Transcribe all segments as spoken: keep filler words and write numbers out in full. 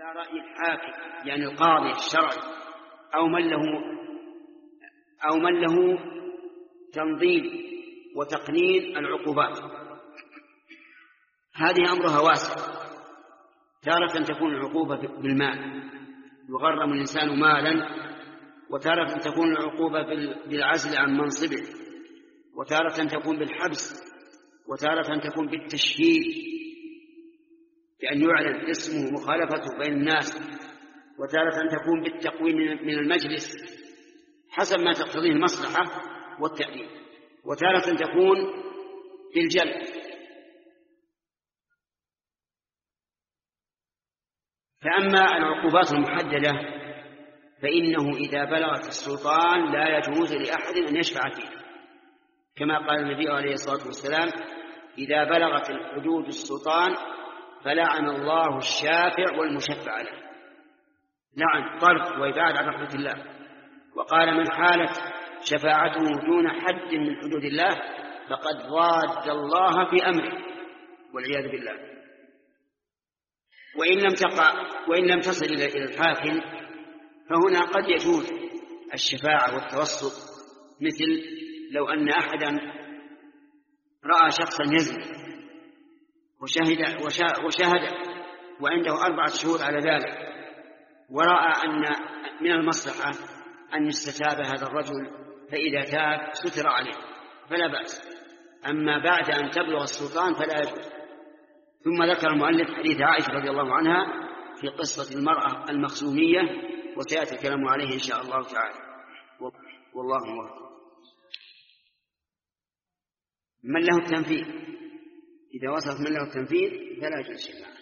إلى رأي الحاكم يعني القاضي الشرعي أو من له أو من له تنظيم وتقنين العقوبات. هذه أمرها واسع. تارة تكون العقوبة بالمال يغرم الإنسان مالا، وتارة تكون العقوبة بالعزل عن منصبه، وتارة تكون بالحبس، وتارة تكون بالتشهير بأن يعلن اسمه مخالفته بين الناس، وتارة تكون بالتقويم من المجلس حسب ما تقتضيه المصلحة والتأديب، وتارة تكون بالجلد. فأما العقوبات المحددة فإنه إذا بلغت السلطان لا يجوز لأحد أن يشفع فيه، كما قال النبي عليه الصلاة والسلام: إذا بلغت الحدود السلطان فلعن الله الشافع والمشفع له، لعن طرد وإبعاد عن رحمة الله. وقال: من حالت شفاعته دون حد من حدود الله فقد ضاد الله في أمره، والعياذ بالله. وإن لم تقع وإن لم تصل إلى الحاكم فهنا قد يجوز الشفاعة والتوسط، مثل لو أن أحدا رأى شخصا يزني وشهد, وشاهد وعنده أربعة شهور على ذلك، ورأى أن من المصلحة أن يستتاب هذا الرجل، فإذا تاب ستر عليه فلا بأس. أما بعد أن تبلغ السلطان فلا يجوز. ثم ذكر المؤلف حديث عائشة رضي الله عنها في قصة المرأة المخزومية، وسيأتي الكلام عليه إن شاء الله تعالى، والله موفق. من له التنفيذ، إذا وصلت من له التنفيذ فلا يجوز الشفاعة.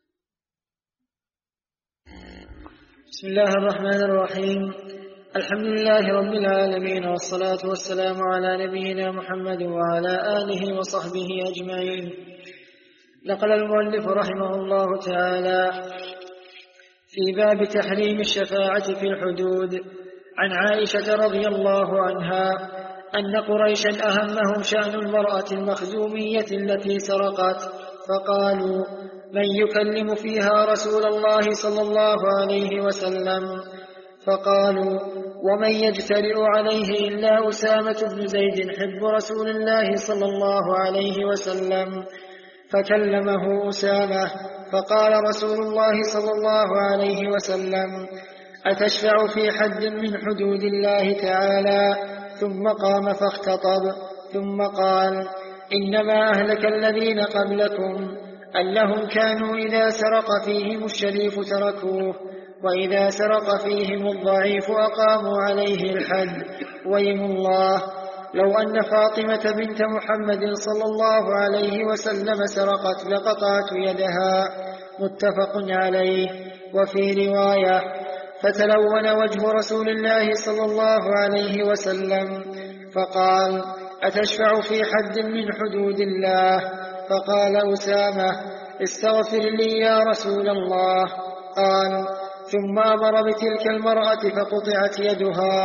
بسم الله الرحمن الرحيم. الحمد لله رب العالمين، والصلاة والسلام على نبينا محمد وعلى آله وصحبه أجمعين. نقل المؤلف رحمه الله تعالى في باب تحريم الشفاعة في الحدود عن عائشة رضي الله عنها أن قريشا أهمهم شأن المرأة المخزومية التي سرقت، فقالوا: من يكلم فيها رسول الله صلى الله عليه وسلم؟ فقالوا: ومن يجترئ عليه إلا أسامة بن زيد حب رسول الله صلى الله عليه وسلم. فكلمه أسامة فقال رسول الله صلى الله عليه وسلم: أتشفع في حد من حدود الله تعالى؟ ثم قام فاختطب، ثم قال: إنما أهلك الذين قبلكم أنهم كانوا إذا سرق فيهم الشريف تركوه، وإذا سرق فيهم الضعيف أقاموا عليه الحد. ويم الله لو أن فاطمة بنت محمد صلى الله عليه وسلم سرقت لقطعت يدها. متفق عليه. وفي رواية: فتلون وجه رسول الله صلى الله عليه وسلم فقال: أتشفع في حد من حدود الله؟ فقال أسامة: استغفر لي يا رسول الله. قال: ثم أمر بتلك المرأة فقطعت يدها.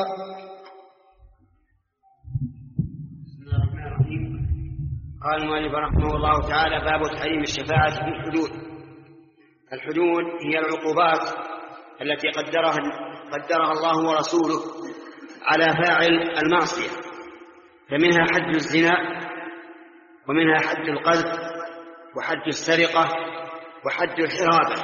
قال المؤلف رحمه الله تعالى: باب تحريم الشفاعة في الحدود. الحدود هي العقوبات التي قدرها, قدرها الله ورسوله على فاعل المعصية، فمنها حد الزنا، ومنها حد القذف، وحد السرقة، وحد الحرابة.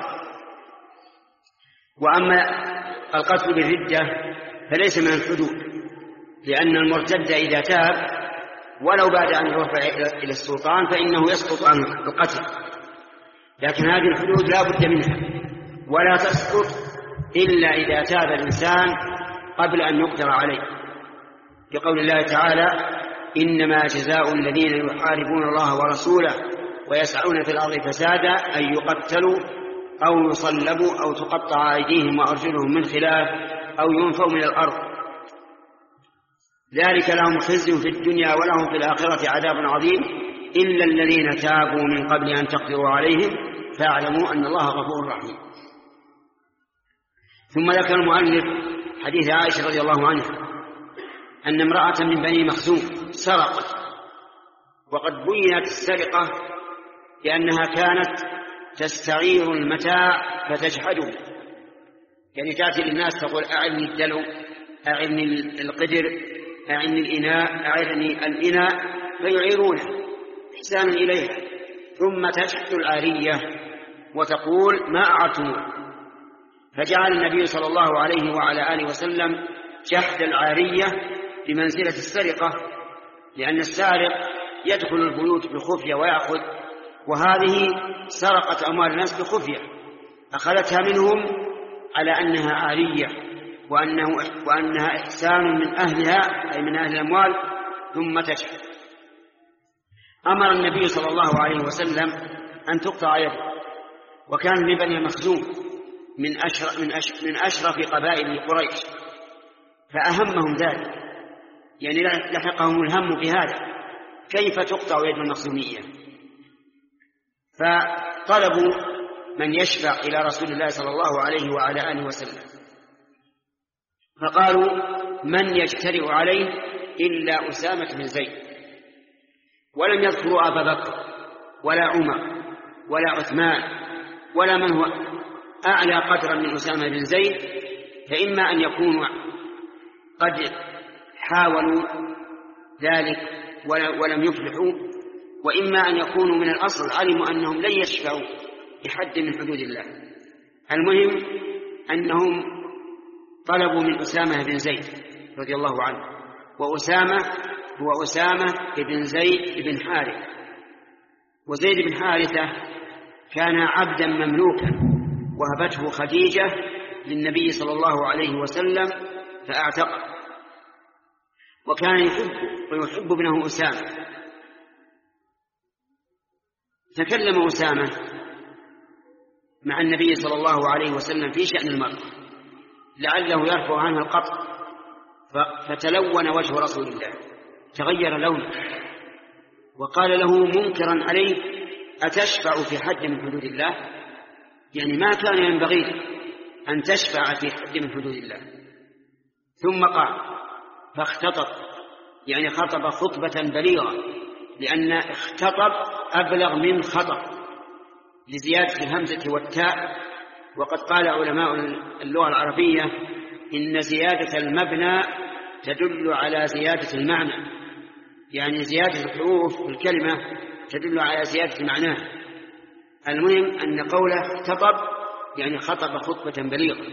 وأما القتل بالردة فليس من الحدود، لأن المرتد إذا تاب ولو بعد أن يرفع إلى السلطان فإنه يسقط عنه القتل، لكن هذه الحدود لا بد منها، ولا تسقط إلا إذا تاب الإنسان قبل أن يقدر عليه، بقول الله تعالى: إنما جزاء الذين يحاربون الله ورسوله ويسعون في الأرض فسادا أن يقتلوا أو يصلبوا أو تقطع أيديهم وأرجلهم من خلاف أو ينفوا من الأرض، ذلك لهم خزي في الدنيا ولهم في الآخرة عذاب عظيم إلا الذين تابوا من قبل أن تقدروا عليهم فاعلموا أن الله غفور رحيم. ثم ذكر المؤلف حديث عائشة رضي الله عنها أن امرأة من بني مخزوم سرقت، وقد بينت السرقة لأنها كانت تستعير المتاع فتجحده، يعني تأتي للناس تقول أعني الدلو، أعني القدر، أعني الإناء، أعني الإناء، فيعيرونه إحسانا إليها، ثم تجحد العارية وتقول ما أعرتموه. فجعل النبي صلى الله عليه وعلى آله وسلم جحد العارية بمنزلة السرقة، لأن السارق يدخل البيوت بخفية ويأخذ، وهذه سرقت أموال الناس بخفية، أخذتها منهم على أنها عارية وأنه وأنها إحسان من أهلها أي من أهل الأموال، ثم تجحد. أمر النبي صلى الله عليه وسلم أن تقطع يده، وكان لبني مخزوم من أشرف, من أشرف, من أشرف قبائل قريش، فأهمهم ذلك، يعني لحقهم الهم بهذا، كيف تقطع يد المخزومية؟ فطلبوا من يشفع إلى رسول الله صلى الله عليه وعلى آله وسلم، فقالوا من يجترئ عليه إلا أسامة بن زيد، ولم يذكروا أبا بكر ولا عمر ولا عثمان ولا من هو أعلى قدرا من أسامة بن زيد، فإما أن يكونوا قد حاولوا ذلك ولم يفلحوا، وإما أن يكونوا من الأصل علموا أنهم لن يشفعوا بحد من حدود الله. المهم أنهم طلبوا من أسامة بن زيد رضي الله عنه، وأسامة هو أسامة بن زيد بن حارثة، وزيد بن حارثة كان عبدا مملوكا وهبته خديجة للنبي صلى الله عليه وسلم فأعتقه، وكان يحب ويحب ابنه أسامة. تكلم أسامة مع النبي صلى الله عليه وسلم في شأن المرأة لعله يرفع عنها القطع، فتلون وجه رسول الله، تغير لونه، وقال له منكرا عليه أتشفع في حد من حدود الله؟ يعني ما كان ينبغي أن تشفع في حد من حدود الله. ثم قال فاختطب، يعني خطب خطبة بليغة، لأن اختطب أبلغ من خطب لزيادة الهمزة والتاء. وقد قال علماء اللغة العربية إن زيادة المبنى تدل على زيادة المعنى، يعني زيادة الحروف في الكلمة تدل على زيادة معناه. المهم أن قوله اختطب يعني خطب خطبة بليغة.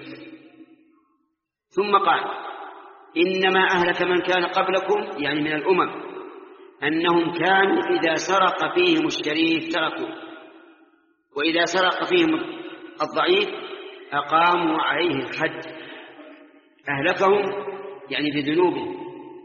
ثم قال إنما أهلك من كان قبلكم، يعني من الأمم، أنهم كانوا إذا سرق فيهم الشريف تركوا، وإذا سرق فيهم الضعيف أقاموا عليه الحد. أهلكهم يعني بذنوبهم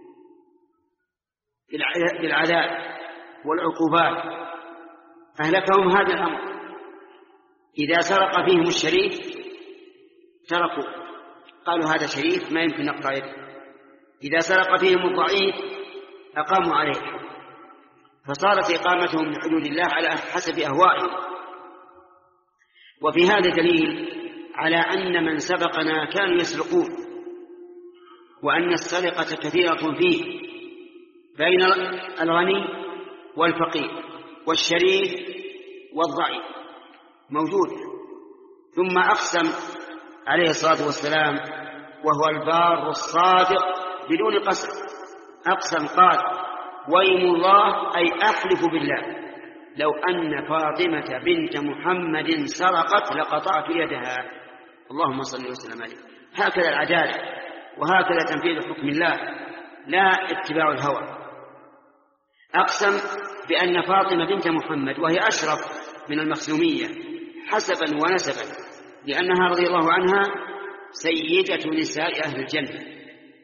بالعذاب والعقوبات، أهلكهم هذا الأمر. إذا سرق فيهم الشريف تركوا، قالوا هذا شريف ما يمكن نقطع يده. إذا سرق فيهم الضعيف أقاموا عليه، فصارت إقامتهم لحدود الله على حسب أهوائهم. وفي هذا دليل على أن من سبقنا كانوا يسرقون، وأن السرقة كثيرة فيه بين الغني والفقير والشريف والضعيف موجود. ثم أقسم عليه الصلاة والسلام وهو البار الصادق بدون قسم، أقسم قال ويم الله أي أحلف بالله لو أن فاطمة بنت محمد سرقت لقطعت يدها. اللهم صل وسلم عليه. هكذا العدالة، وهكذا تنفيذ حكم الله، لا اتباع الهوى. أقسم بأن فاطمة بنت محمد وهي أشرف من المخزومية حسبا ونسبا، لأنها رضي الله عنها سيدة نساء أهل الجنة.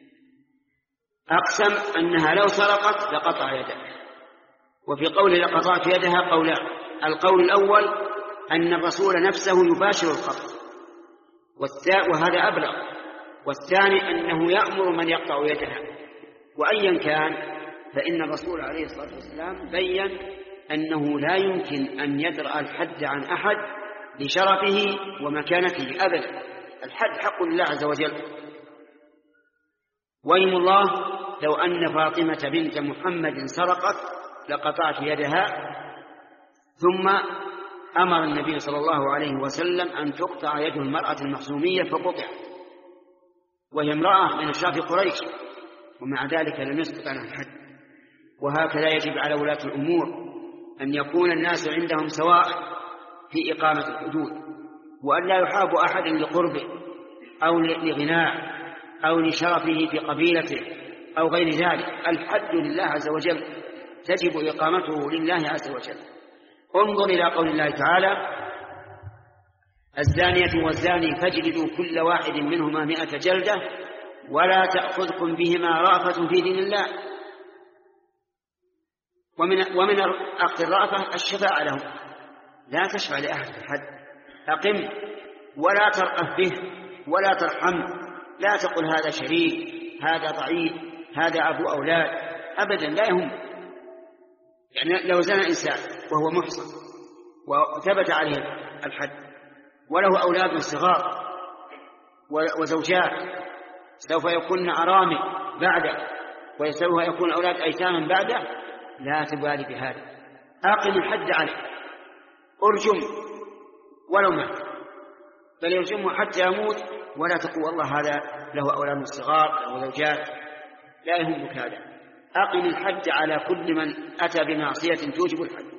أقسم أنها لو سرقت لقطع يدها. وفي قوله لقطعت يدها قولان: القول الأول أن الرسول نفسه يباشر القطع، وهذا أبلغ، والثاني أنه يأمر من يقطع يدها. وأيا كان فإن الرسول عليه الصلاة والسلام بيّن أنه لا يمكن أن يدرأ الحد عن أحد لشرفه ومكانته أبدا، الحد حق لله عز وجل. ويم الله لو أن فاطمة بنت محمد سرقت لقطعت يدها. ثم أمر النبي صلى الله عليه وسلم أن تقطع يد المرأة المخزومية فقطعت، وهي امرأة من أشراف قريش، ومع ذلك لم يسقط عنها الحد. وهكذا يجب على ولاة الأمور أن يكون الناس عندهم سواء في إقامة الحدود، وأن لا يحاب أحد لقربه أو لغناه أو لشرفه في قبيلته أو غير ذلك. الحد لله عز وجل، تجب إقامته لله عز وجل. انظر إلى قول الله تعالى: الزانية والزاني فاجلدوا كل واحد منهما مئة جلدة ولا تأخذكم بهما رأفة في دين الله. ومن, ومن أخذ الرأفة الشفاعة له، لا تشفع لأحد في الحد، أقم ولا ترأف به ولا ترحم، لا تقل هذا شريك، هذا ضعيف، هذا أبو أولاد، أبدا لا يهم. يعني لو زنى إنسان وهو محصن وثبت عليه الحد وله أولاد صغار وزوجات سوف يكون أرامل بعده وسوف يكون أولاد أيتاما بعده، لا تبالي بهذا، أقم الحد عليه، أرجم ولو مات، بل يرجمه حتى يموت، ولا تقول والله هذا له أولاد صغار وزوجات، لا يهمك هذا. أقم الحد على كل من أتى بمعصية توجب الحد.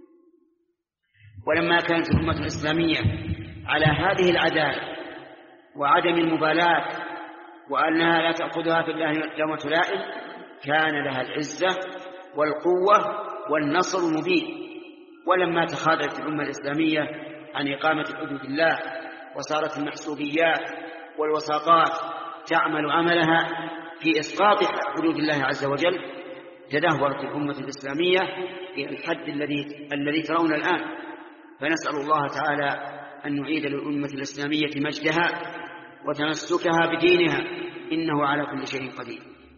ولما كانت الأمة الإسلامية على هذه العدالة وعدم المبالاة وأنها لا تأخذها في الله لومة لائم، كان لها العزة والقوة والنصر المبين. ولما تخاذلت الأمة الإسلامية عن إقامة حدود الله وصارت المحسوبيات والوساطات تعمل عملها في إسقاط حدود الله عز وجل، تدهورت الأمة الإسلامية في الحد الذي الذي ترون الآن. فنسأل الله تعالى أن نعيد للأمة الإسلامية مجدها وتمسكها بدينها، إنه على كل شيء قدير.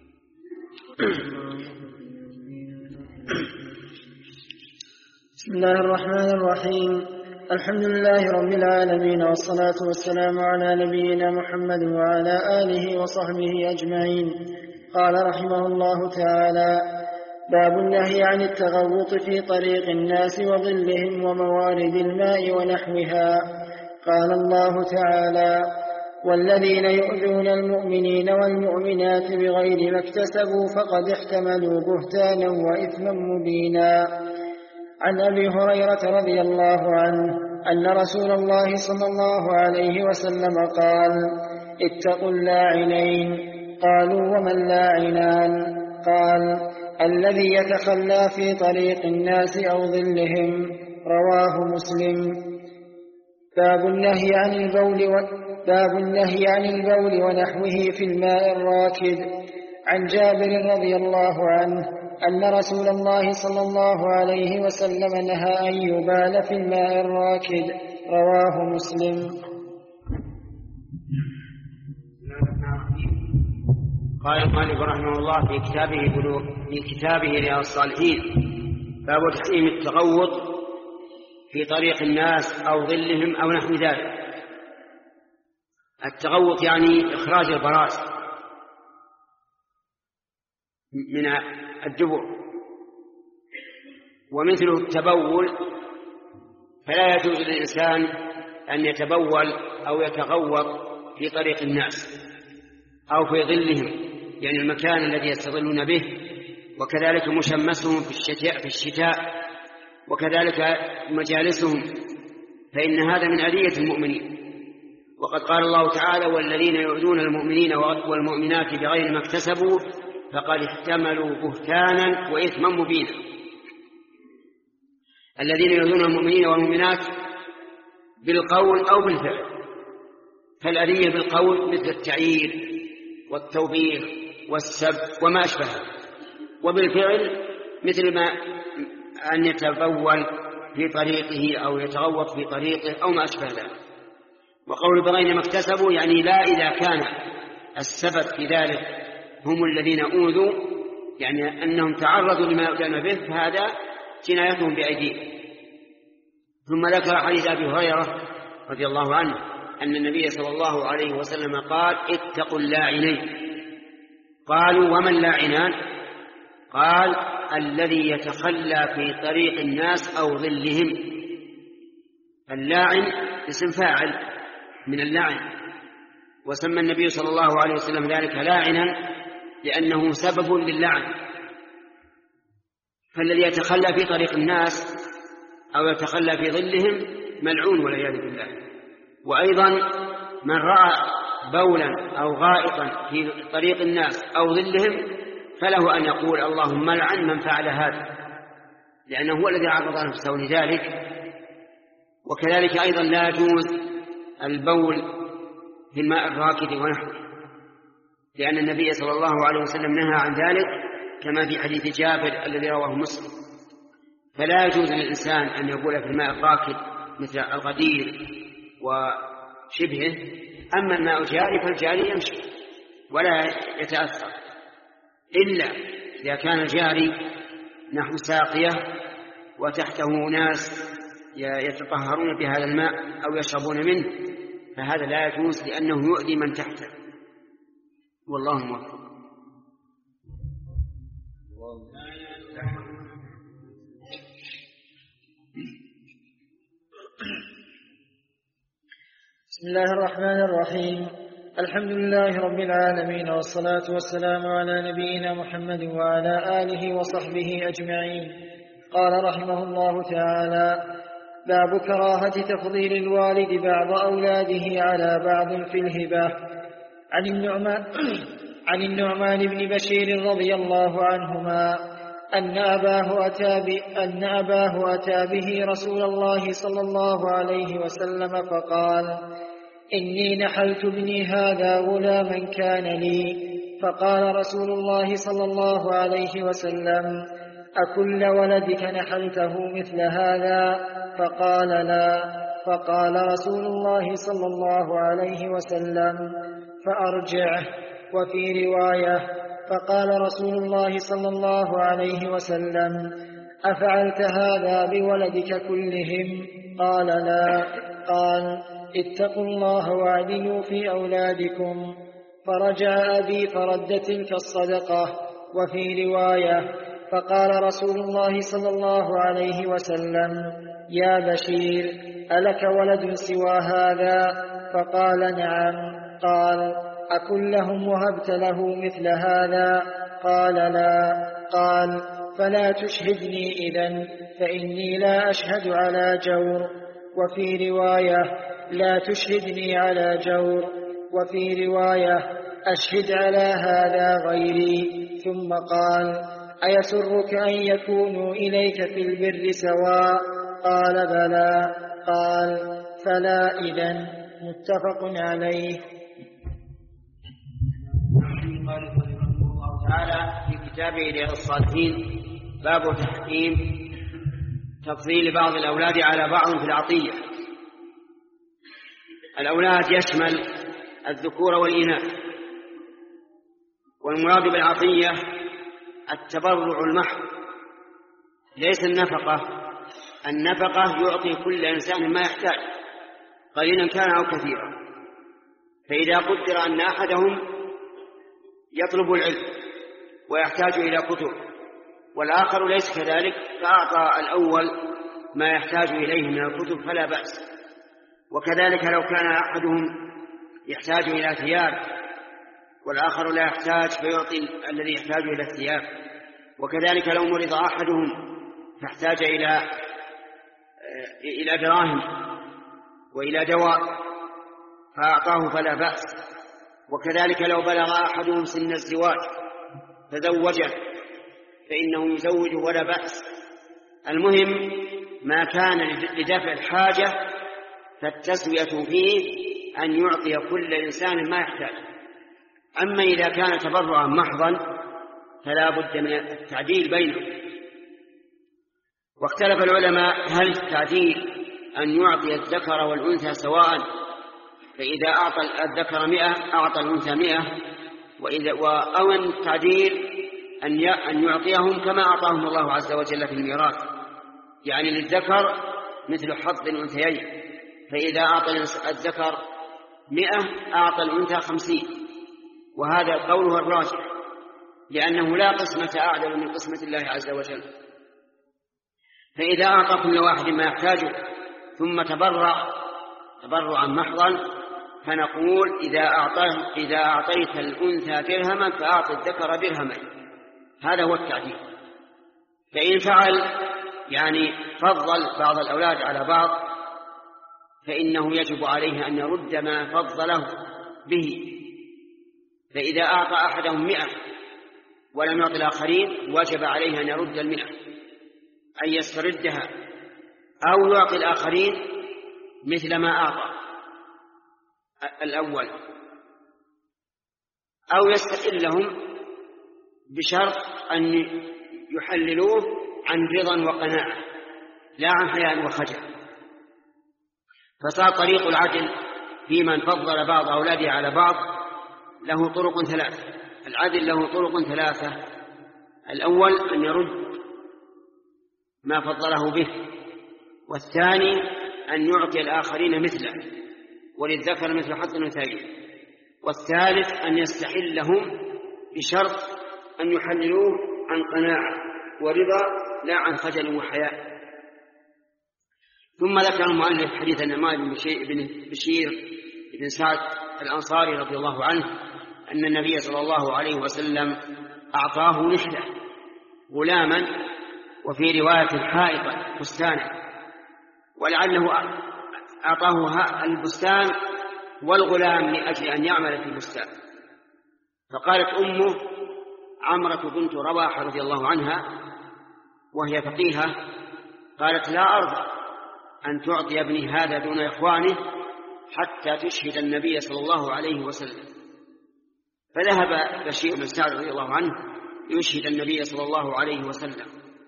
بسم الله الرحمن الرحيم. الحمد لله رب العالمين، والصلاة والسلام على نبينا محمد وعلى آله وصحبه أجمعين. قال رحمه الله تعالى: باب النهي عن التغوط في طريق الناس وظلهم وموارد الماء ونحوها. قال الله تعالى: والذين يؤذون المؤمنين والمؤمنات بغير ما اكتسبوا فقد احتملوا بهتانا وإثما مبينا. عن أبي هريرة رضي الله عنه أن رسول الله صلى الله عليه وسلم قال: اتقوا اللاعنين. قالوا: وما اللاعنان؟ قال: الذي يتخلى في طريق الناس أو ظلهم. رواه مسلم. باب النهي عن البول و... باب النهي عن البول ونحوه في الماء الراكد. عن جابر رضي الله عنه أن رسول الله صلى الله عليه وسلم نهى أن يبال في الماء الراكد. رواه مسلم. قال المؤلف رحمه الله في كتابه بلوغ في كتابه رياض الصالحين: باب تحريم التغوط في طريق الناس أو ظلهم أو نحو ذلك. التغوط يعني إخراج البراز من الدبر، ومثله التبول، فلا يجوز للإنسان أن يتبول أو يتغوط في طريق الناس أو في ظلهم، يعني المكان الذي يستظلون به، وكذلك مشمسهم في الشتاء, في الشتاء وكذلك مجالسهم، فإن هذا من أذية المؤمنين. وقد قال الله تعالى: والذين يؤذون المؤمنين والمؤمنات بغير ما اكتسبوا فقد احتملوا بهتانا وإثما مبينا. الذين يؤذون المؤمنين والمؤمنات بالقول أو بالفعل، فالأذية بالقول مثل التعيير والتوبيخ والسب وما أشبهه، وبالفعل مثل ما أن يتبول في طريقه أو يتغوط في طريقه أو ما أشبه ذلك. وقول بغير ما اكتسبوا يعني لا إذا كان السبب في ذلك هم الذين أوذوا، يعني أنهم تعرضوا لما يؤذون به، فهذا جنايتهم بأيديهم. ثم ذكر حديث أبي هريرة رضي الله عنه أن النبي صلى الله عليه وسلم قال: اتقوا اللاعنين. قالوا: وما اللاعنان؟ قال: الذي يتخلى في طريق الناس أو ظلهم. اللاعن اسم فاعل من اللعن، وسمى النبي صلى الله عليه وسلم ذلك لاعنا لأنه سبب للعن. فالذي يتخلى في طريق الناس أو يتخلى في ظلهم ملعون والعياذ بالله. وأيضا من رأى بولا أو غائطا في طريق الناس أو ظلهم فله أن يقول اللهم لعن من فعل هذا، لأنه هو الذي عرض نفسه لذلك. وكذلك أيضا لا يجوز البول في الماء الراكد ونحوه، لأن النبي صلى الله عليه وسلم نهى عن ذلك كما في حديث جابر الذي رواه مسلم. فلا يجوز للإنسان أن يبول في الماء الراكد مثل الغدير وشبهه. أما الماء الجاري فالجاري يمشي ولا يتأثر، إلا إذا كان الجاري نحو ساقية وتحته ناس يتطهرون بهذا الماء أو يشربون منه، فهذا لا يجوز لأنه يؤذي من تحته. والله موفق. بسم الله الرحمن الرحيم. الحمد لله رب العالمين، والصلاة والسلام على نبينا محمد وعلى آله وصحبه أجمعين. قال رحمه الله تعالى: باب كراهة تفضيل الوالد بعض أولاده على بعض في الهبة. عن النعمان, عن النعمان بن بشير رضي الله عنهما أن أباه أتى, أن أباه أتى به رسول الله صلى الله عليه وسلم فقال: إني نحلت ابني هذا غلاما كان لي. فقال رسول الله صلى الله عليه وسلم: أكل ولدك نحلته مثل هذا؟ فقال: لا. فقال رسول الله صلى الله عليه وسلم: فأرجعه. وفي رواية: فقال رسول الله صلى الله عليه وسلم: أفعلت هذا بولدك كلهم؟ قال: لا. قال: اتقوا الله واعدلوا في أولادكم. فرجع أبي فرد تلك الصدقة. وفي رواية: فقال رسول الله صلى الله عليه وسلم: يا بشير، ألك ولد سوى هذا؟ فقال: نعم. قال: أكلهم وهبت له مثل هذا؟ قال: لا. قال: فلا تشهدني إذن، فإني لا أشهد على جور. وفي رواية: لا تشهدني على جور. وفي رواية: أشهد على هذا غيري. ثم قال: أيسرك أن يكونوا إليك في البر سواء؟ قال: بلى. قال: فلا إذن. متفق عليه. قال رحمه الله تعالى في كتابه رياض الصالحين: باب تحكيم تفضيل بعض الأولاد على بعض في العطية. الأولاد يشمل الذكور والإناث، والمراد بالعطية التبرع المحض، ليس النفقة. النفقة يعطي كل إنسان ما يحتاج قليلا كان أو كثيرا. فإذا قدر أن أحدهم يطلب العلم ويحتاج إلى كتب والآخر ليس كذلك، فأعطى الأول ما يحتاج إليه من الكتب فلا بأس. وكذلك لو كان أحدهم يحتاج إلى ثياب والآخر لا يحتاج فيعطي الذي يحتاج إلى الثياب. وكذلك لو مرض أحدهم فاحتاج إلى إلى دراهم وإلى دواء فأعطاه فلا بأس. وكذلك لو بلغ أحدهم سن الزواج فزوجه فإنه يزوج ولا بأس. المهم ما كان لدفع الحاجة فالتسوية فيه أن يعطي كل إنسان ما يحتاج. أما إذا كان تبرعا محضا فلا بد من التعديل بينهم. واختلف العلماء هل التعديل أن يعطي الذكر والأنثى سواء، فإذا أعطى الذكر مئة أعطى الأنثى مئة، وإذا أو التعديل أن يعطيهم كما أعطاهم الله عز وجل في الميراث، يعني للذكر مثل حظ الأنثيين، فإذا أعطى الذكر مئة أعطى الأنثى خمسين. وهذا قوله الراجح، لأنه لا قسمة أعدل من قسمة الله عز وجل. فإذا أعطى كل واحد ما يحتاجه ثم تبرع تبرعا محضا، فنقول إذا أعطيت, إذا أعطيت الأنثى درهما فأعط الذكر درهمين. هذا هو التعديل. فإن فعل يعني فضل بعض الأولاد على بعض فإنه يجب عليه أن يرد ما فضله به. فإذا أعطى أحدهم مئة ولم يعطي الآخرين وجب عليه أن يرد المئة، أن يستردها، أو يعطي الآخرين مثل ما أعطى الأول، أو يستحلهم بشرط أن يحللوه عن رضا وقناعة لا عن حياء وخجل. فصار طريق العدل في من فضل بعض أولاده على بعض له طرق ثلاثة. العدل له طرق ثلاثة: الأول أن يرد ما فضله به، والثاني أن يعطي الآخرين مثله وللذكر مثل حظ الأنثيين، والثالث أن يستحلهم بشرط أن يحللوه عن قناعة ورضا لا عن خجل وحياء. ثم ذكر المؤلف حديث النعمان بن بشير بن سعد الأنصاري رضي الله عنه أن النبي صلى الله عليه وسلم أعطاه نحلة غلاما، وفي رواية حائطا بستانا، ولعله أعطاه البستان والغلام لأجل أن يعمل في البستان. فقالت أمه عمرة بنت رواحة رضي الله عنها وهي فقيهة، قالت: لا أرضى أن تعطي ابني هذا دون إخوانه حتى تشهد النبي صلى الله عليه وسلم. فذهب بشير بن سعد رضي الله عنه يشهد النبي صلى الله عليه وسلم،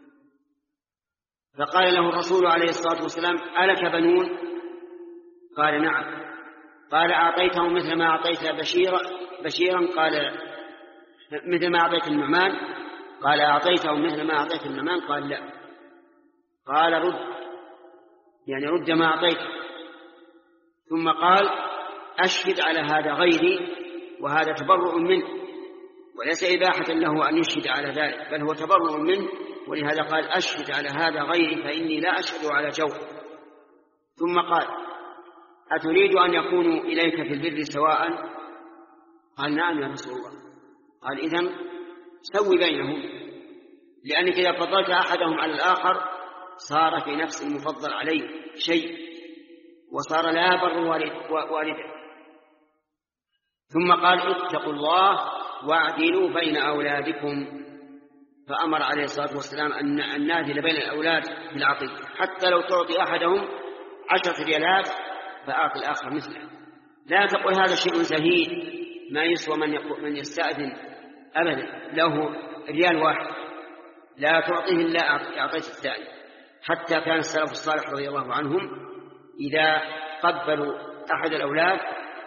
فقال له الرسول عليه الصلاة والسلام: ألك بنون؟ قال: نعم. قال: أعطيته مثل ما أعطيت بشيرا بشيرا قال: مثل ما أعطيت النعمان؟ قال: أعطيته مثل ما أعطيت النعمان؟ قال: لا. قال: رد، يعني رد ما أعطيته. ثم قال: أشهد على هذا غيري، وهذا تبرؤ منه، وليس إباحة له أن يشهد على ذلك، بل هو تبرؤ منه، ولهذا قال: أشهد على هذا غيري فإني لا أشهد على جور. ثم قال: أتريد أن يكونوا إليك في البر سواء؟ قال: نعم يا رسول الله. قال: إذن سوي بينهم، لأنك إذا فضلت أحدهم على الآخر صار في نفس المفضل عليه شيء، وصار لا بر والده. ثم قال: اتقوا الله واعدلوا بين أولادكم. فأمر عليه الصلاة والسلام أن نعدل بين الأولاد في العطية، حتى لو تعطي أحدهم عشرة ريالات فأعطي الآخر مثله. لا تقل هذا شيء زهيد ما يسوى من, من يستأذن أبدا له ريال واحد، لا تعطيه إلا أعطيت الثاني. حتى كان السلف الصالح رضي الله عنهم إذا قبلوا أحد الأولاد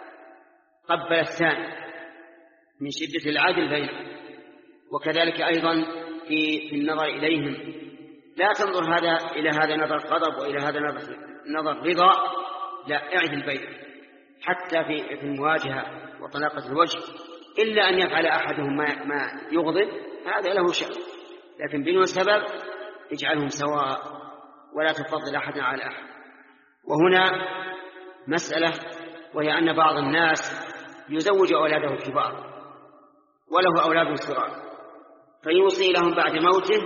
قبل الثاني من شدة العدل بينهم. وكذلك أيضا في, في النظر إليهم، لا تنظر هذا إلى هذا نظر غضب وإلى هذا نظر رضا، لا، اعدل بينهم. حتى في, في المواجهة وطلاقة الوجه، إلا أن يفعل أحدهم ما, ما يغضب هذا له شأن، لكن بدون سبب اجعلهم سواء ولا تفضل أحدا على أحد. وهنا مسألة، وهي أن بعض الناس يزوج أولاده الكبار وله أولاد صغار، فيوصي لهم بعد موته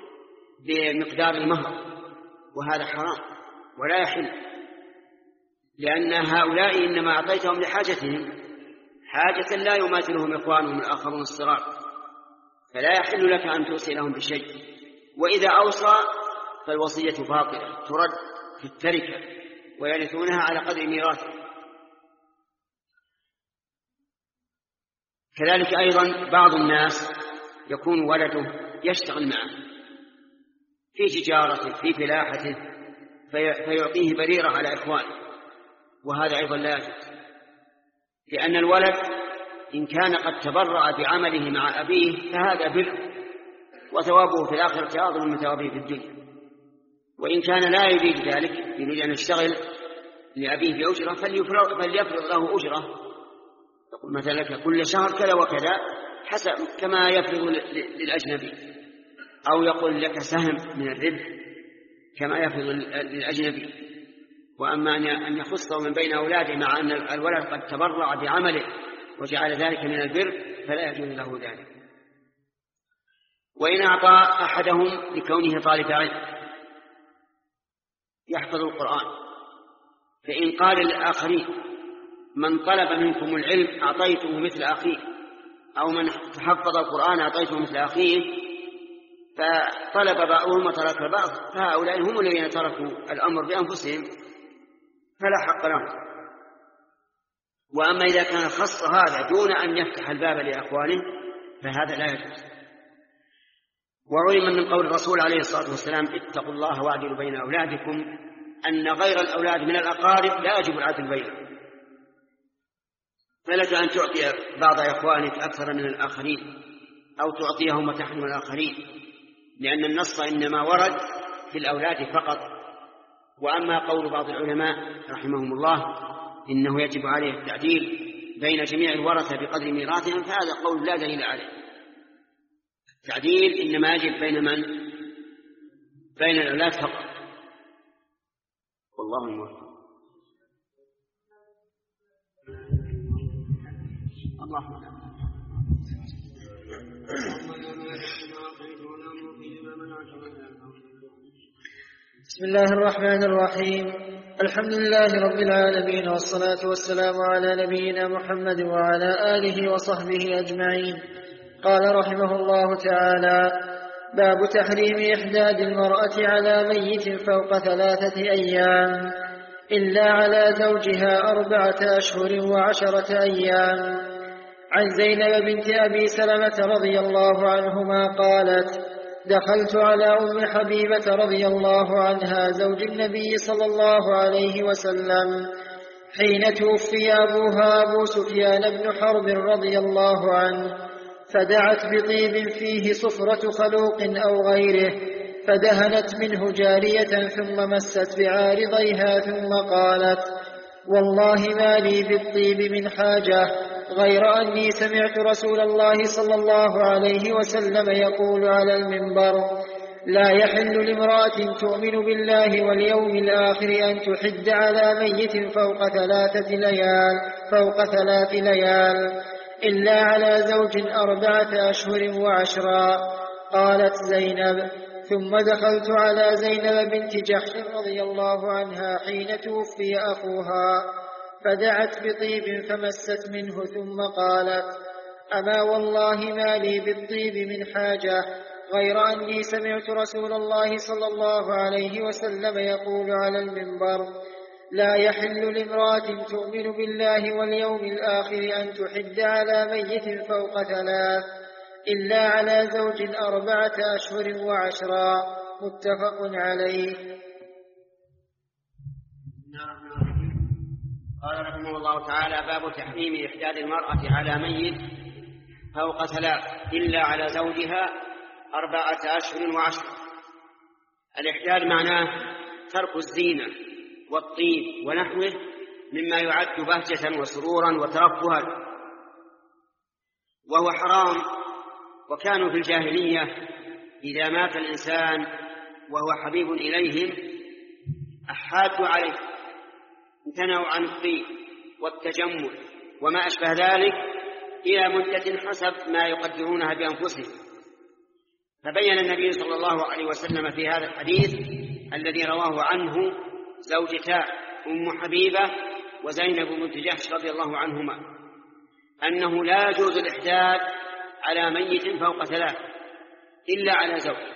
بمقدار المهر، وهذا حرام ولا يحل، لأن هؤلاء إنما أعطيتهم لحاجتهم، حاجة لا يماثلهم إخوانهم الآخرون الصغار، فلا يحل لك أن توصي لهم بشيء. وإذا أوصى فالوصية باطلة ترد في التركة ويرثونها على قدر ميراثه. كذلك أيضا بعض الناس يكون ولده يشتغل معه في تجارته في فلاحته فيعطيه بريرة على إخوانه، وهذا أيضا لا يجوز، لأن الولد إن كان قد تبرع بعمله مع أبيه فهذا بر، وثوابه في الآخرة أعظم من ثوابه في الدنيا. وإن كان لا يريد ذلك، يريد أن يشتغل لأبيه بأجرة فليفرض له أجرة، يقول مثلا لك كل شهر كذا وكذا حسب كما يفرض للأجنبي، أو يقول لك سهم من الربح كما يفرض للأجنبي. وأما أن يخصه من بين أولاده مع أن الولد قد تبرع بعمله وجعل ذلك من البر فلا يجوز له ذلك. وإن أعطى أحدهم لكونه طالب علم يحفظ القرآن، فإن قال للآخرين من طلب منكم العلم أعطيته مثل أخيه، أو من تحفظ القرآن أعطيته مثل أخيه، فطلب بعضهم وترك البعض، فهؤلاء هم الذين تركوا الأمر بأنفسهم فلا حق لهم. وأما إذا كان خص هذا دون أن يفتح الباب لأخوانه فهذا لا يجوز. وعلم من قول الرسول عليه الصلاة والسلام اتقوا الله واعدلوا بين أولادكم أن غير الأولاد من الأقارب لا يجب العدل بينهم، فلك أن تعطي بعض إخوانك أكثر من الآخرين أو تعطيهم وتحرم الآخرين، لأن النص إنما ورد في الأولاد فقط. وأما قول بعض العلماء رحمهم الله إنه يجب عليه التعديل بين جميع الورثة بقدر ميراثهم فهذا قول لا دليل عليه. التعديل إنما يجب بين من؟ بين الأولاد فقط. والله الموفق. اللهم بسم الله الرحمن الرحيم. الحمد لله رب العالمين، والصلاة والسلام على نبينا محمد وعلى آله وصحبه أجمعين. قال رحمه الله تعالى: باب تحريم إحداد المرأة على ميت فوق ثلاثة أيام إلا على زوجها أربعة أشهر وعشرة أيام. عن زينب بنت أبي سلمة رضي الله عنهما قالت: دخلت على أم حبيبة رضي الله عنها زوج النبي صلى الله عليه وسلم حين توفي أبوها أبو سفيان بن حرب رضي الله عنه، فدعت بطيب فيه صفرة خلوق أو غيره، فدهنت منه جارية ثم مست بعارضيها ثم قالت: والله ما لي بالطيب من حاجة غير أني سمعت رسول الله صلى الله عليه وسلم يقول على المنبر: لا يحل لامرأة تؤمن بالله واليوم الآخر أن تحد على ميت فوق ثلاثة ليال فوق ثلاث ليال إلا على زوج أربعة أشهر وعشرا. قالت زينب: ثم دخلت على زينب بنت جحش رضي الله عنها حين توفي أخوها، فدعت بطيب فمست منه ثم قالت: أما والله ما لي بالطيب من حاجة غير أني سمعت رسول الله صلى الله عليه وسلم يقول على المنبر: لا يحل لامرأة تؤمن بالله واليوم الآخر أن تحد على ميت فوق ثلاث إلا على زوج أربعة أشهر وعشرا. متفق عليه. قال رحمه الله تعالى: باب تحريم إحداد المرأة على ميت فوق ثلاث إلا على زوجها أربعة أشهر وعشرة. الإحداد معناه ترك الزينة والطيب ونحوه مما يعد بهجة وسرورا وترفها، وهو حرام. وكانوا في الجاهلية إذا مات الإنسان وهو حبيب إليهم أحادوا عليه، امتنعوا عن الطيب والتجمل وما أشبه ذلك إلى مدة حسب ما يقدرونها بأنفسهم. فبين النبي صلى الله عليه وسلم في هذا الحديث الذي رواه عنه زوجتا أم حبيبة وزينب بنت جحش رضي الله عنهما أنه لا يجوز الإحداد على ميت فوق ثلاث إلا على زوج.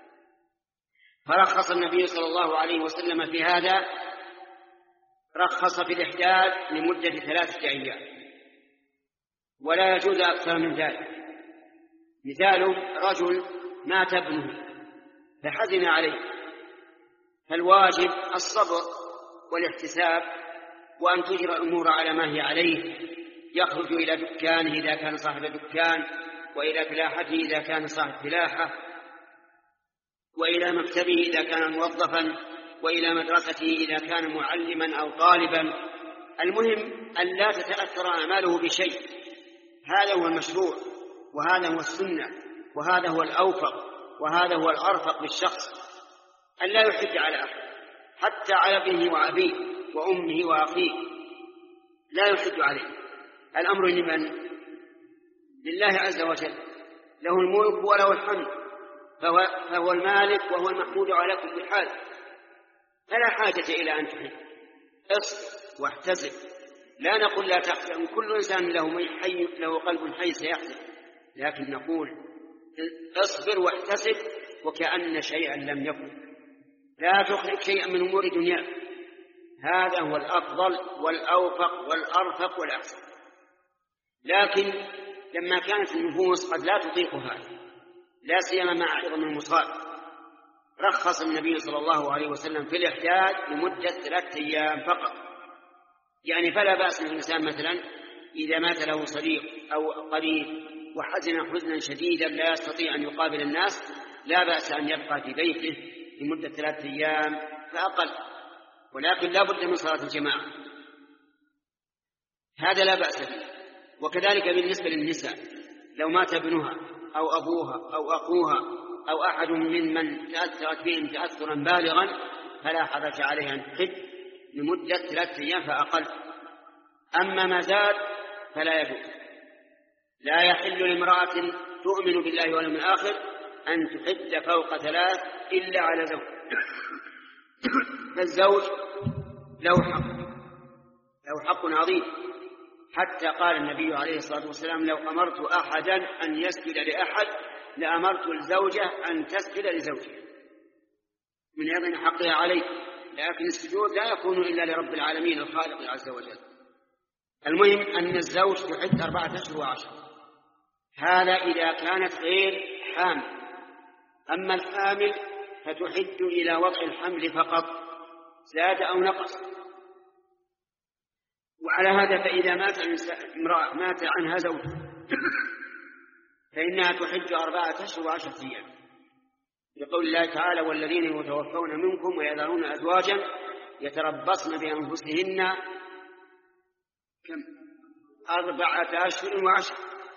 فرخص النبي صلى الله عليه وسلم في هذا، رخص في الإحداد لمدة ثلاثة أيام ولا يجوز أكثر من ذلك. مثاله: رجل مات ابنه فحزن عليه، فالواجب الصبر والاحتساب وأن تجرى الأمور على ما هي عليه. يخرج إلى دكانه إذا كان صاحب دكان، وإلى فلاحته إذا كان صاحب فلاحة، وإلى مكتبه إذا كان موظفا، وإلى مدرسته إذا كان معلما أو طالبا. المهم أن لا تتأثر أعماله بشيء. هذا هو المشروع، وهذا هو السنة، وهذا هو الأوفق، وهذا هو الأرفق بالشخص، أن لا يحج على أحد حتى على ابنه وأبيه، وأمه وأخيه لا يحج عليه. الأمر لمن؟ لله عز وجل، له الملك وله الحمد، فهو, فهو المالك وهو المحمود على كل حال، فلا حاجة إلى أن تحج. اصبر واحتسب، لا نقول لا تحزن، كل إنسان له, حي له قلب حي سيحزن، لكن نقول اصبر واحتسب وكأن شيئا لم يكن، لا تخرج شيئا من أمور دنياك، هذا هو الأفضل والأوفق والأرفق والأحسن. لكن لما كانت النفوس قد لا تطيق هذا، لا سيما مع عظم المصاب، رخص النبي صلى الله عليه وسلم في الإحداد لمدة ثلاثة أيام فقط. يعني فلا بأس الإنسان مثلا إذا مات له صديق أو قريب وحزن حزنا شديدا لا يستطيع أن يقابل الناس، لا بأس أن يبقى في بيته لمدة ثلاثة أيام فأقل، ولكن لا بد من صلاة الجماعة، هذا لا بأس به. وكذلك بالنسبة للنساء، لو مات ابنها أو أبوها أو أخوها أو أحد ممن تأثرت بهم تأثرا بالغا فلا حرج عليها أن تحج لمدة ثلاثة أيام فأقل. أما ما زاد فلا يجوز، لا يحل لامرأة تؤمن بالله واليوم الآخر أن تحج فوق ثلاث إلا على زوج. فالزوج له حق، له حق عظيم، حتى قال النبي عليه الصلاة والسلام لو أمرت أحدا أن يسجد لأحد لأمرت الزوجة أن تسجد لزوجها من عظم حقها عليه، لكن السجود لا يكون إلا لرب العالمين الخالق عز وجل. المهم أن الزوج تحج أربعة أشهر وعشرة، هذا إذا كانت غير حامل. أما الحامل فتحج إلى وضع الحمل فقط، زاد أو نقص. وعلى هذا فإذا مات امرأة مات عنها زوج فإنها تحج أربعة أشهر وعشرة أيام، لقول الله تعالى والذين يتوفون منكم ويذرون أزواجا يتربصن بأنفسهن كم أربعة أشهر وعشرة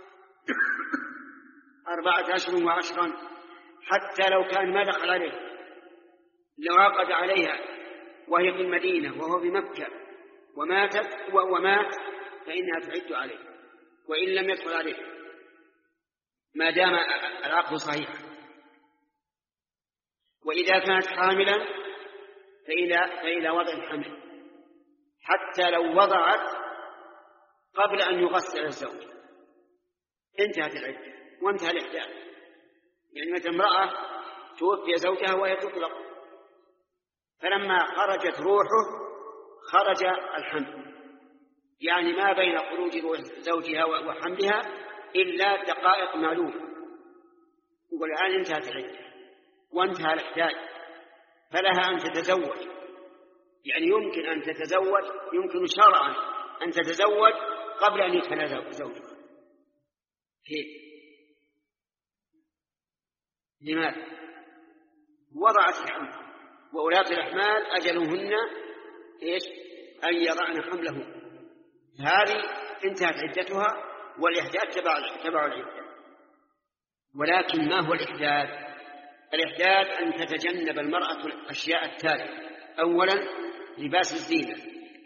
أربعة أشهر وعشرا، حتى لو كان ما دخل عليه، لو عقد عليها وهي في المدينة وهو بمكة وماتت ومات فإنها تحج عليه وإن لم يدخل عليه ما دام العقد صحيح. وإذا كانت حاملا فإلى, فإلى وضع الحمل، حتى لو وضعت قبل أن يغسل الزوج انتهت العدة وانتهى الإحداث. يعني مثل امرأة توفي زوجها وهي تطلق، فلما خرجت روحه خرج الحمل، يعني ما بين خروج روح زوجها وحملها إلا دقائق معلومة، والآن انتهت العدة وانتهى الإحداث، فلها أن تتزوج. يعني يمكن أن تتزوج، يمكن شرعا أن تتزوج قبل أن يدخل زوجها. كيف؟ لماذا؟ وضعت الحمل، وأولاة الأحمال أجلهن إيش؟ أن يضعن حملهن، هذه انتهت عدتها والإحداث تبع, تبع العدة. ولكن ما هو الإحداث؟ الإحداث أن تتجنب المرأة الأشياء التالية: أولا لباس الزينة،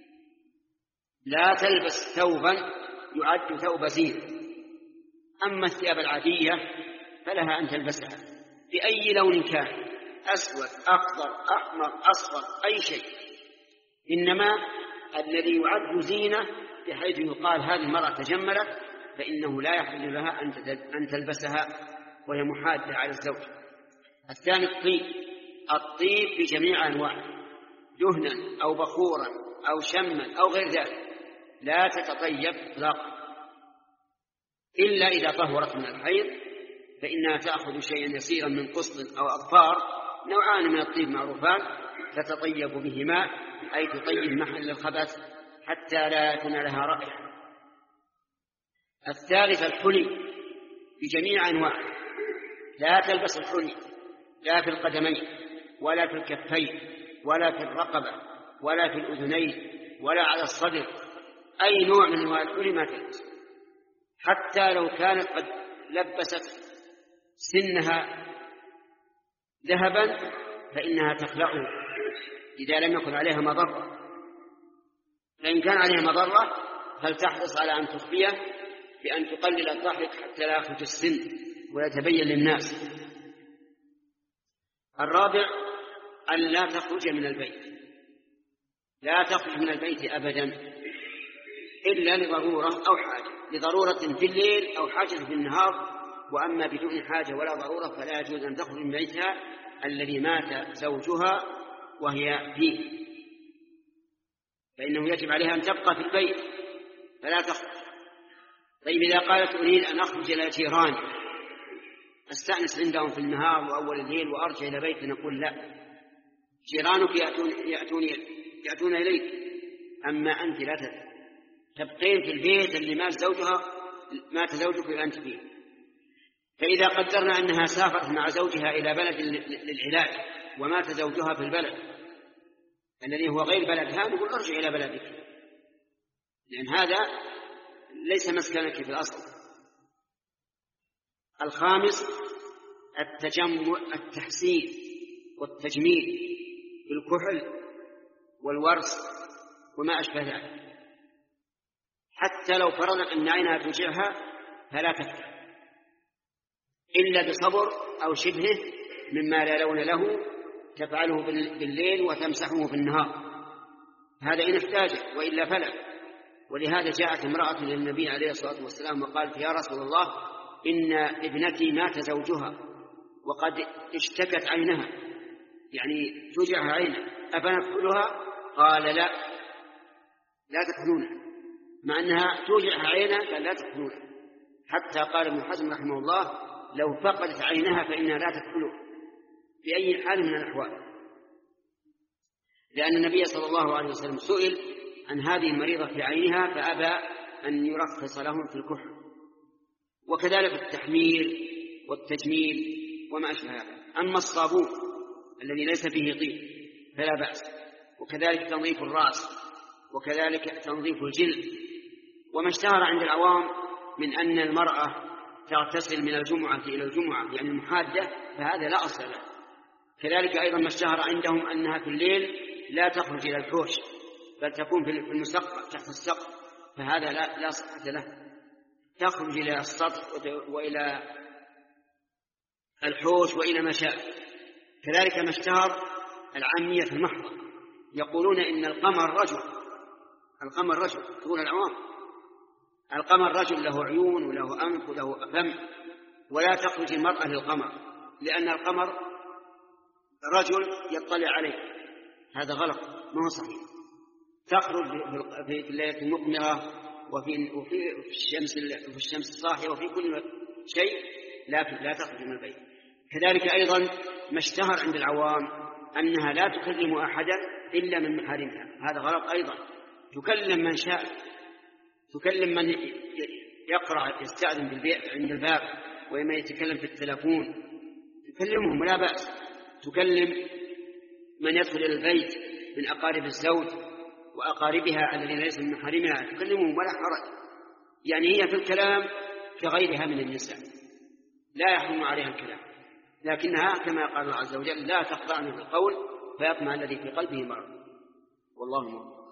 لا تلبس ثوبا يعد ثوب زينة. أما الثياب العادية فلها أن تلبسها بأي لون كان، أسود أخضر أحمر أصفر أي شيء، إنما الذي يعد زينة بحيث يقال هذه المرأة تجملت فإنه لا يحل لها أن تلبسها وهي محادة على الزوج. الثاني الطيب، الطيب بجميع أنواعه، دهنا أو بخورا أو شما أو غير ذلك، لا تتطيب إطلاقا إلا إذا طهرت من الحيض، فإنها تأخذ شيئا يسيرا من قسط أو أظفار، نوعان من الطيب معروفان، تتطيب بهما أي تطيب محل الخبث حتى لا يكون لها رائحة. الثالث الحلي بجميع أنواعه، لا تلبس الحلي لا في القدمين ولا في الكفين ولا في الرقبة ولا في الأذنين ولا على الصدر، أي نوع من أنواع الحلي ما تلبس، حتى لو كانت قد لبست سنها ذهبا فإنها تخلعه إذا لم يكن عليها مضرة. فإن كان عليها مضرة فلتحرص على أن تخفيه بأن تقلل الضحك حتى لا يخرج السن ويتبين للناس. الرابع أن لا تخرج من البيت، لا تخرج من البيت أبدا إلا لضرورة أو حاجة، لضرورة في الليل أو حاجة في النهار. وأما بدون حاجة ولا ضرورة فلا يجوز أن تخرج من بيتها الذي مات زوجها وهي فيه، فإنه يجب عليها أن تبقى في البيت فلا تخرج. طيب إذا قالت أريد أن أخرج إلى جيران أستأنس عندهم في النهار وأول الليل وأرجع إلى بيتي، نقول لا، جيرانك يأتون, يأتون, يأتون إليك، أما أنت لا تبقين في البيت اللي مات زوجها مات زوجك وأنت فيه. فإذا قدرنا أنها سافرت مع زوجها إلى بلد للعلاج ومات زوجها في البلد الذي هو غير بلدها، نقول ارجع إلى بلدك، لأن هذا ليس مسكنك في الأصل. الخامس التجمع، التحسين والتجميل بالكحل والورس وما أشبه ذلك، حتى لو فرضنا أن عينها توجعها فلا تفتح إلا بصبر أو شبهه مما لا لون له تفعله بالليل وتمسحه في النهار، هذا إن احتاجت، وإلا فلا. ولهذا جاءت امرأة للنبي عليه الصلاة والسلام وقالت يا رسول الله إن ابنتي مات زوجها وقد اشتكت عينها، يعني توجعها عينها، أفنكحلها؟ قال لا، لا تكحلونها، مع أنها توجعها عينها قال لا تكحلونها. حتى قال ابن حزم رحمه الله لو فقدت عينها فإنها لا تكحلها في أي حال من الأحوال، لأن النبي صلى الله عليه وسلم سئل عن هذه المريضة في عينها فأبى أن يرخص لهم في الكحل. وكذلك التحمير والتجميل وما أشبه هذا. أما الصابون الذي ليس فيه طيب فلا بأس، وكذلك تنظيف الرأس، وكذلك تنظيف الجلد. وما اشتهر عند العوام من أن المرأة تغتسل من الجمعة إلى الجمعة يعني المحادة، فهذا لا أصل له. كذلك أيضا ما اشتهر عندهم أنها في الليل لا تخرج إلى الحوش بل تكون في المسقف تحت السقف، فهذا لا, لا صحة له، تخرج إلى السطح وإلى الحوش وإلى ما شاء. كذلك ما اشتهر العامية في المحضر يقولون إن القمر رجل، القمر رجل، تقول العوام القمر رجل له عيون وله أنف وله فم، ولا تخرج المرأة للقمر لأن القمر رجل يطلع عليه، هذا غلط ما هو صحيح. تخرج في الليلة المقمرة وفي, وفي الشمس وفي الشمس الصاحية وفي كل شيء، لكن لا تخرج من البيت. كذلك أيضا ما اشتهر عند العوام أنها لا تكلم أحدا إلا من محارمها، هذا غلط أيضا. تكلم من شاء، تكلم من يقرأ يستأذن عند الباب وما يتكلم في التلفون تكلمهم ولا بأس. تكلم من يدخل إلى البيت من أقارب الزوج وأقاربها الذين ليسوا من محارمها تكلمهم ولا حرج، يعني هي في الكلام كغيرها من النساء لا يحرم عليها الكلام، لكنها كما قال الله عز وجل لا تخضعن بالقول فيطمع الذي في قلبه مرض، والله موفق.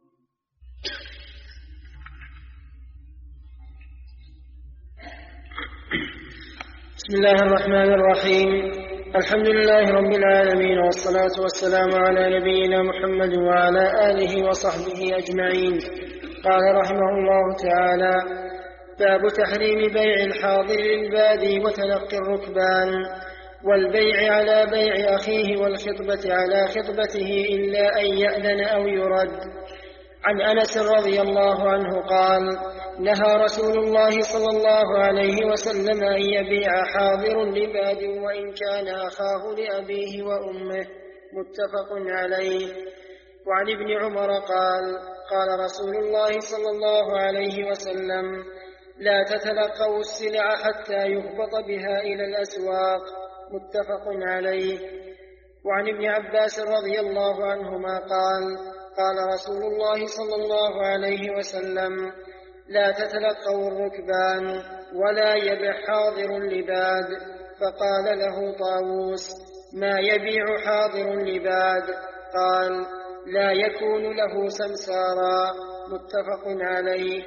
بسم الله الرحمن الرحيم. الحمد لله رب العالمين، والصلاة والسلام على نبينا محمد وعلى آله وصحبه أجمعين. قال رحمه الله تعالى: باب تحريم بيع الحاضر للبادي وتلقي الركبان، والبيع على بيع أخيه والخطبة على خطبته إلا أن يأذن أو يرد. عن أنس رضي الله عنه قال: نهى رسول الله صلى الله عليه وسلم أن يبيع حاضر لباد وإن كان أخاه لأبيه وأمه، متفق عليه. وعن ابن عمر قال: قال رسول الله صلى الله عليه وسلم: لا تتلقوا السلع حتى يهبط بها إلى الأسواق، متفق عليه. وعن ابن عباس رضي الله عنهما قال: قال رسول الله صلى الله عليه وسلم: لا تتلقوا الركبان ولا يبع حاضر لباد. فقال له طاووس: ما يبيع حاضر لباد؟ قال: لا يكون له سمسارا. متفق عليه.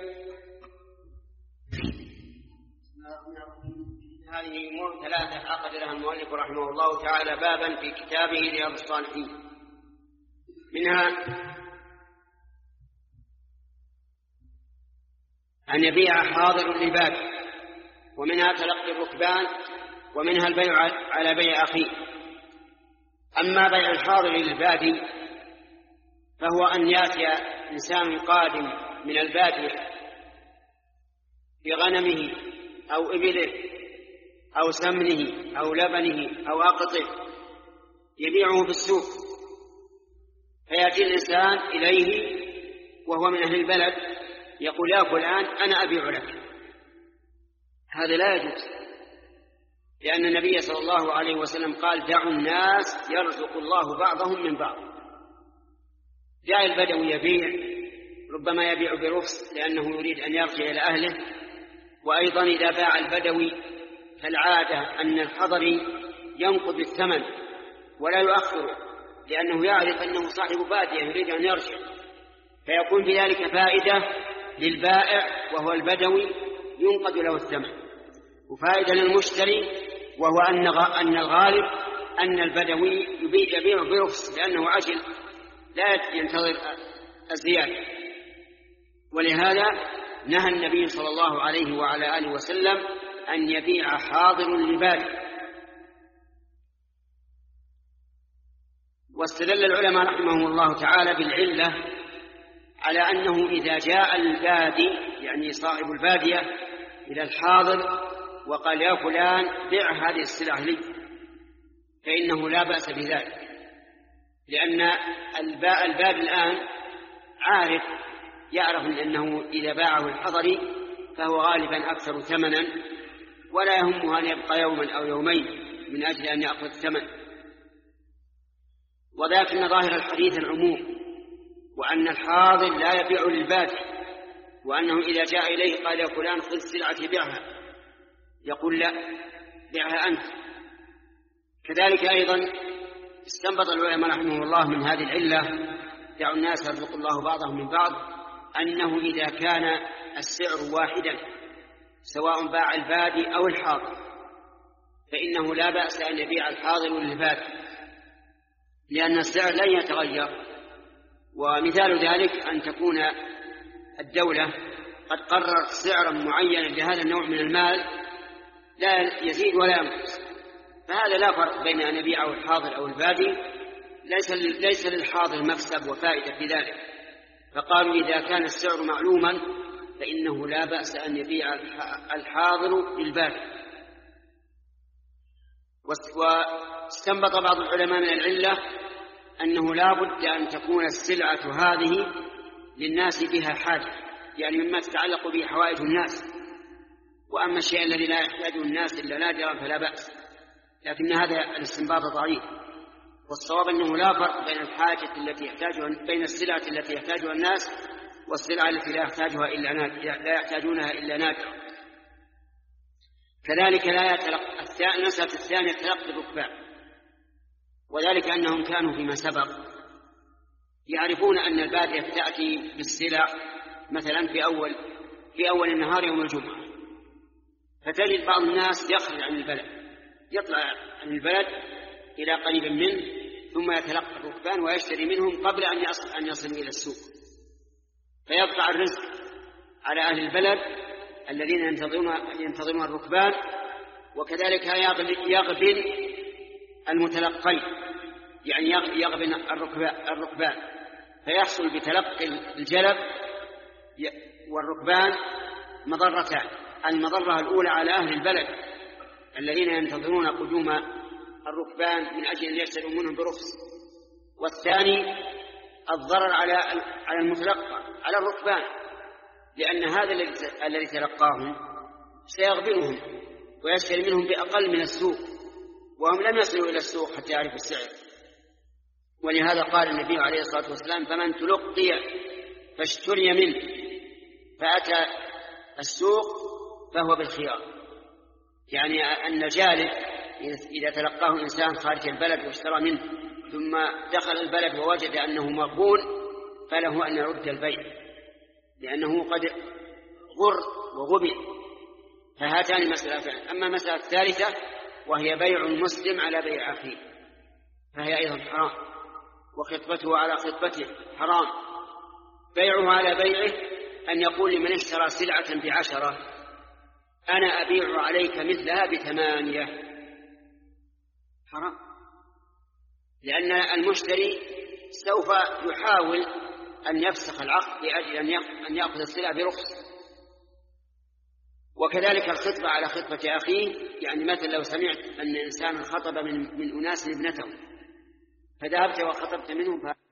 هذه أمور ثلاثة عقد لها المؤلف رحمه الله تعالى بابا في كتابه رياض الصالحين. منها أن يبيع حاضر لباد، ومنها تلقي الركبان، ومنها البيع على بيع أخيه. أما بيع الحاضر للبادي فهو أن يأتي إنسان قادم من البادية بغنمه أو إبله أو سمنه أو لبنه أو أقطه يبيعه في السوق، فيأتي الإنسان إليه وهو من أهل البلد يقول يا فلان أنا أبيع لك. هذا لا يجوز، لأن النبي صلى الله عليه وسلم قال دعوا الناس يرزق الله بعضهم من بعض. جاء البدوي يبيع، ربما يبيع برخص لأنه يريد أن يرجع إلى أهله. وأيضا إذا باع البدوي فالعادة أن الحضري ينقض الثمن ولا يؤخره، لأنه يعرف أنه صاحب بادية يريد أن يرجع، فيكون بذلك فائدة للبائع وهو البدوي ينقض له الثمن، وفائدة للمشتري وهو أن الغالب أن البدوي يبيع برخص لأنه عجل لا ينتظر الزيادة. ولهذا نهى النبي صلى الله عليه وعلى آله وسلم أن يبيع حاضر لبادي. واستدل العلماء رحمهم الله تعالى بالعلة على أنه إذا جاء البادي يعني صاحب البادية إلى الحاضر وقال يا فلان بيع هذه السلعة لي فإنه لا بأس بذلك، لأن البادي الآن عارف يعرف أنه إذا باعه الحضري فهو غالبا أكثر ثمنا ولا يهمه أن يبقى يوما أو يومين من أجل أن يأخذ الثمن. ولكن ظاهر الحديث العموم، وأن الحاضر لا يبيع للبادي، وأنه إذا جاء إليه قال يا فلان خذ سلعتي بيعها يقول لا بيعها أنت. كذلك أيضا استنبط العلماء رحمه الله من هذه العلة دعوا الناس يرزق الله بعضهم من بعض أنه إذا كان السعر واحدا سواء باع البادي أو الحاضر فإنه لا بأس أن يبيع الحاضر للبادي، لأن السعر لن يتغير. ومثال ذلك أن تكون الدولة قد قررت سعرا معينا لهذا النوع من المال لا يزيد ولا ينقص، فهذا لا فرق بين أن يبيعه الحاضر أو البادي، ليس ليس للحاضر مكسب وفائدة في ذلك. فقالوا إذا كان السعر معلوما فإنه لا بأس أن يبيع الحاضر للبادي. واستنبط بعض العلماء من العلة أنه لا بد أن تكون السلعة هذه للناس بها حاجة، يعني مما تتعلق به حوائج الناس. وأما الشيء الذي لا يحتاجه الناس إلا نادرا فلا بأس، لكن هذا الاستنباط ضعيف. والصواب أنه لا فرق بين الحاجة التي يحتاجها بين السلعة التي يحتاجها الناس والسلعة التي لا يحتاجها إلا نادرا لا يحتاجونها إلا نادرا. كذلك لا يتلقى المسألة الثانية تلقي الركبان، وذلك أنهم كانوا فيما سبق يعرفون أن البادية تأتي بالسلع مثلا في أول في أول النهار يوم الجمعة، فتجد بعض الناس يخرج عن البلد يطلع عن البلد إلى قريب منه ثم يتلقى الركبان ويشتري منهم قبل أن يصل أن يصلوا إلى السوق، فيقطع الرزق على أهل البلد الذين ينتظرون ينتظرون الركبان. وكذلك يغبن المتلقين، يعني يغبن الركبان فيحصل بتلقي الجلب والركبان مضرتان. المضرة الأولى على أهل البلد الذين ينتظرون قدوم الركبان من أجل أن يشتروا منهم برخص، والثاني الضرر على على المتلقى على الركبان، لأن هذا الذي تلقاهم سيغبنهم ويشتري منهم بأقل من السوق، وهم لم يصلوا إلى السوق حتى يعرفوا السعر. ولهذا قال النبي عليه الصلاة والسلام فمن تلقي فاشتري منه فأتى السوق فهو بالخيار، يعني أن الجالب إذا تلقاه إنسان خارج البلد واشترى منه ثم دخل البلد ووجد أنه مغبون فله أن يرد البيع، لأنه قد غر وغبن. فهاتان مسألتان. أما المسألة الثالثة وهي بيع المسلم على بيع أخيه فهي أيضا حرام، وخطبته على خطبته حرام. بيعه على بيعه أن يقول لمن اشترى سلعة بعشرة أنا أبيع عليك مثلها بثمانية، حرام، لأن المشتري سوف يحاول أن يفسخ العقد لأجل أن يأخذ السلعة برخص. وكذلك الخطبة على خطبة أخيه، يعني مثلا لو سمعت أن إنسان خطب من, من أناس ابنته فذهبت وخطبت منهم